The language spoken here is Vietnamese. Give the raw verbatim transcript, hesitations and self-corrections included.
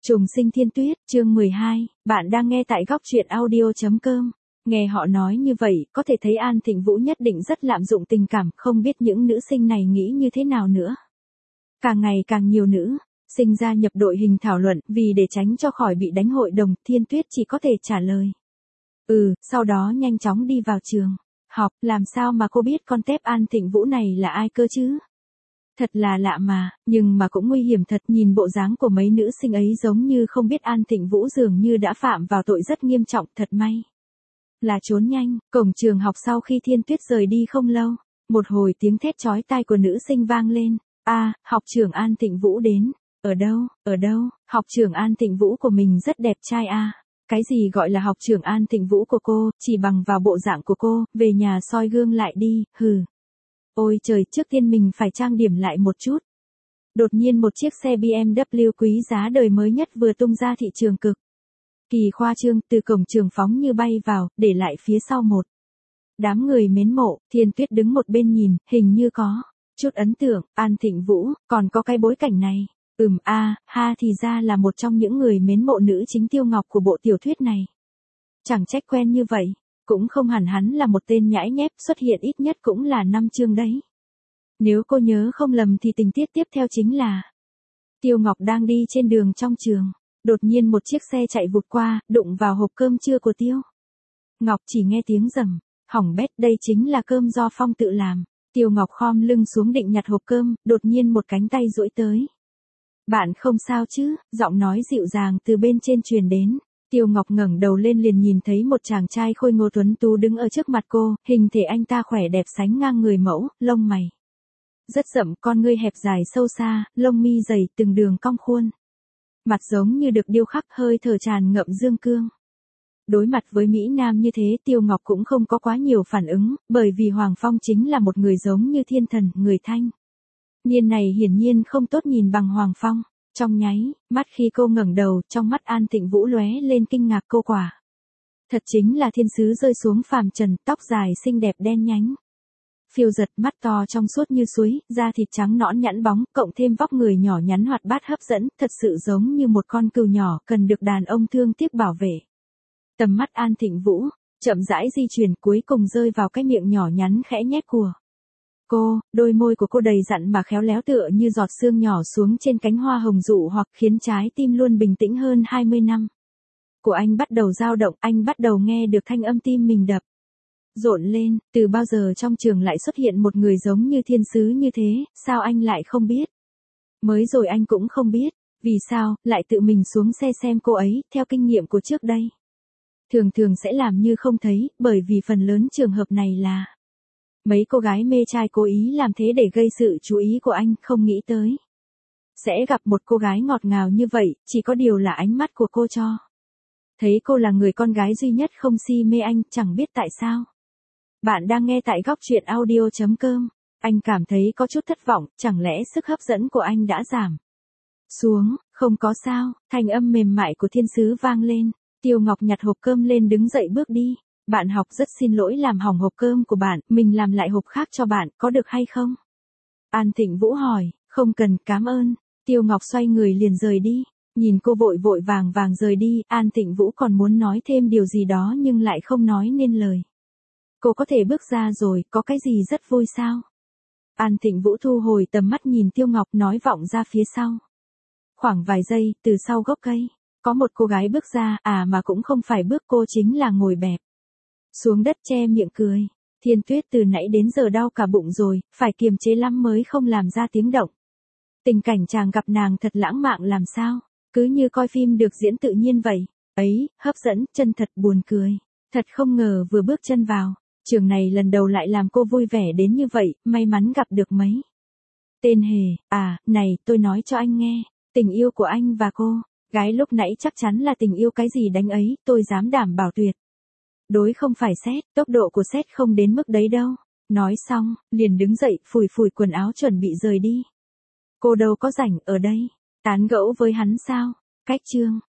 Trùng sinh thiên tuyết, chương mười hai, bạn đang nghe tại góc truyện audio chấm com. Nghe họ nói như vậy, có thể thấy An Thịnh Vũ nhất định rất lạm dụng tình cảm, không biết những nữ sinh này nghĩ như thế nào nữa. Càng ngày càng nhiều nữ sinh gia nhập đội hình thảo luận, vì để tránh cho khỏi bị đánh hội đồng, Thiên Tuyết chỉ có thể trả lời. Ừ, sau đó nhanh chóng đi vào trường học, làm sao mà cô biết con tép An Thịnh Vũ này là ai cơ chứ? Thật là lạ mà, nhưng mà cũng nguy hiểm thật, nhìn bộ dáng của mấy nữ sinh ấy giống như không biết An Thịnh Vũ dường như đã phạm vào tội rất nghiêm trọng, thật may là trốn nhanh. Cổng trường học sau khi Thiên Tuyết rời đi không lâu, một hồi tiếng thét chói tai của nữ sinh vang lên. A, học trưởng An Thịnh Vũ đến. Ở đâu, ở đâu, học trưởng An Thịnh Vũ của mình rất đẹp trai a. Cái gì gọi là học trưởng An Thịnh Vũ của cô, chỉ bằng vào bộ dạng của cô, về nhà soi gương lại đi, hừ. Ôi trời, trước tiên mình phải trang điểm lại một chút. Đột nhiên một chiếc xe bê em vê quý giá đời mới nhất vừa tung ra thị trường cực kỳ khoa trương, từ cổng trường phóng như bay vào, để lại phía sau một đám người mến mộ. Thiên Tuyết đứng một bên nhìn, hình như có chút ấn tượng. An Thịnh Vũ, còn có cái bối cảnh này. Ừm a, à, ha thì ra là một trong những người mến mộ nữ chính Tiêu Ngọc của bộ tiểu thuyết này. Chẳng trách quen như vậy. Cũng không hẳn hắn là một tên nhãi nhép, xuất hiện ít nhất cũng là năm chương đấy. Nếu cô nhớ không lầm thì tình tiết tiếp theo chính là Tiêu Ngọc đang đi trên đường trong trường, đột nhiên một chiếc xe chạy vụt qua, đụng vào hộp cơm trưa của Tiêu Ngọc, chỉ nghe tiếng rầm, hỏng bét, đây chính là cơm do Phong tự làm. Tiêu Ngọc khom lưng xuống định nhặt hộp cơm, đột nhiên một cánh tay duỗi tới. Bạn không sao chứ? Giọng nói dịu dàng từ bên trên truyền đến. Tiêu Ngọc ngẩng đầu lên liền nhìn thấy một chàng trai khôi ngô tuấn tú đứng ở trước mặt cô, hình thể anh ta khỏe đẹp sánh ngang người mẫu, lông mày rất rậm, con ngươi hẹp dài sâu xa, lông mi dày, từng đường cong khuôn mặt giống như được điêu khắc, hơi thở tràn ngậm dương cương. Đối mặt với mỹ nam như thế, Tiêu Ngọc cũng không có quá nhiều phản ứng, bởi vì Hoàng Phong chính là một người giống như thiên thần, người thanh niên này hiển nhiên không tốt nhìn bằng Hoàng Phong. Trong nháy mắt khi cô ngẩng đầu, trong mắt An Thịnh Vũ lóe lên kinh ngạc, cô quả thật chính là thiên sứ rơi xuống phàm trần, tóc dài xinh đẹp đen nhánh phiêu giật, mắt to trong suốt như suối, da thịt trắng nõn nhẵn bóng, cộng thêm vóc người nhỏ nhắn hoạt bát hấp dẫn, thật sự giống như một con cừu nhỏ cần được đàn ông thương tiếc bảo vệ. Tầm mắt An Thịnh Vũ chậm rãi di chuyển, cuối cùng rơi vào cái miệng nhỏ nhắn khẽ nhếch của cô, đôi môi của cô đầy dặn mà khéo léo tựa như giọt sương nhỏ xuống trên cánh hoa hồng dụ hoặc, khiến trái tim luôn bình tĩnh hơn hai mươi năm của anh bắt đầu dao động, anh bắt đầu nghe được thanh âm tim mình đập rộn lên. Từ bao giờ trong trường lại xuất hiện một người giống như thiên sứ như thế, sao anh lại không biết? Mới rồi anh cũng không biết, vì sao lại tự mình xuống xe xem cô ấy, theo kinh nghiệm của trước đây. Thường thường sẽ làm như không thấy, bởi vì phần lớn trường hợp này là mấy cô gái mê trai cố ý làm thế để gây sự chú ý của anh, không nghĩ tới sẽ gặp một cô gái ngọt ngào như vậy, chỉ có điều là ánh mắt của cô cho thấy cô là người con gái duy nhất không si mê anh, chẳng biết tại sao. Bạn đang nghe tại góc truyện audio chấm com. Anh cảm thấy có chút thất vọng, chẳng lẽ sức hấp dẫn của anh đã giảm xuống? Không có sao, thanh âm mềm mại của thiên sứ vang lên. Tiêu Ngọc nhặt hộp cơm lên, đứng dậy bước đi. Bạn học rất xin lỗi làm hỏng hộp cơm của bạn, mình làm lại hộp khác cho bạn, có được hay không? An Thịnh Vũ hỏi. Không cần, cảm ơn. Tiêu Ngọc xoay người liền rời đi. Nhìn cô vội vội vàng vàng rời đi, An Thịnh Vũ còn muốn nói thêm điều gì đó nhưng lại không nói nên lời. Cô có thể bước ra rồi, có cái gì rất vui sao? An Thịnh Vũ thu hồi tầm mắt nhìn Tiêu Ngọc, nói vọng ra phía sau. Khoảng vài giây, từ sau gốc cây, có một cô gái bước ra, à mà cũng không phải bước, cô chính là ngồi bẹp xuống đất che miệng cười. Thiên Tuyết từ nãy đến giờ đau cả bụng rồi, phải kiềm chế lắm mới không làm ra tiếng động. Tình cảnh chàng gặp nàng thật lãng mạn làm sao, cứ như coi phim được diễn tự nhiên vậy. Ấy, hấp dẫn, chân thật, buồn cười. Thật không ngờ vừa bước chân vào trường này lần đầu lại làm cô vui vẻ đến như vậy, may mắn gặp được mấy tên hề. À, này, tôi nói cho anh nghe, tình yêu của anh và cô gái lúc nãy chắc chắn là tình yêu cái gì đánh ấy, tôi dám đảm bảo tuyệt đối không phải xét, tốc độ của xét không đến mức đấy đâu. Nói xong, liền đứng dậy, phủi phủi quần áo chuẩn bị rời đi. Cô đâu có rảnh ở đây tán gẫu với hắn sao? Cách chương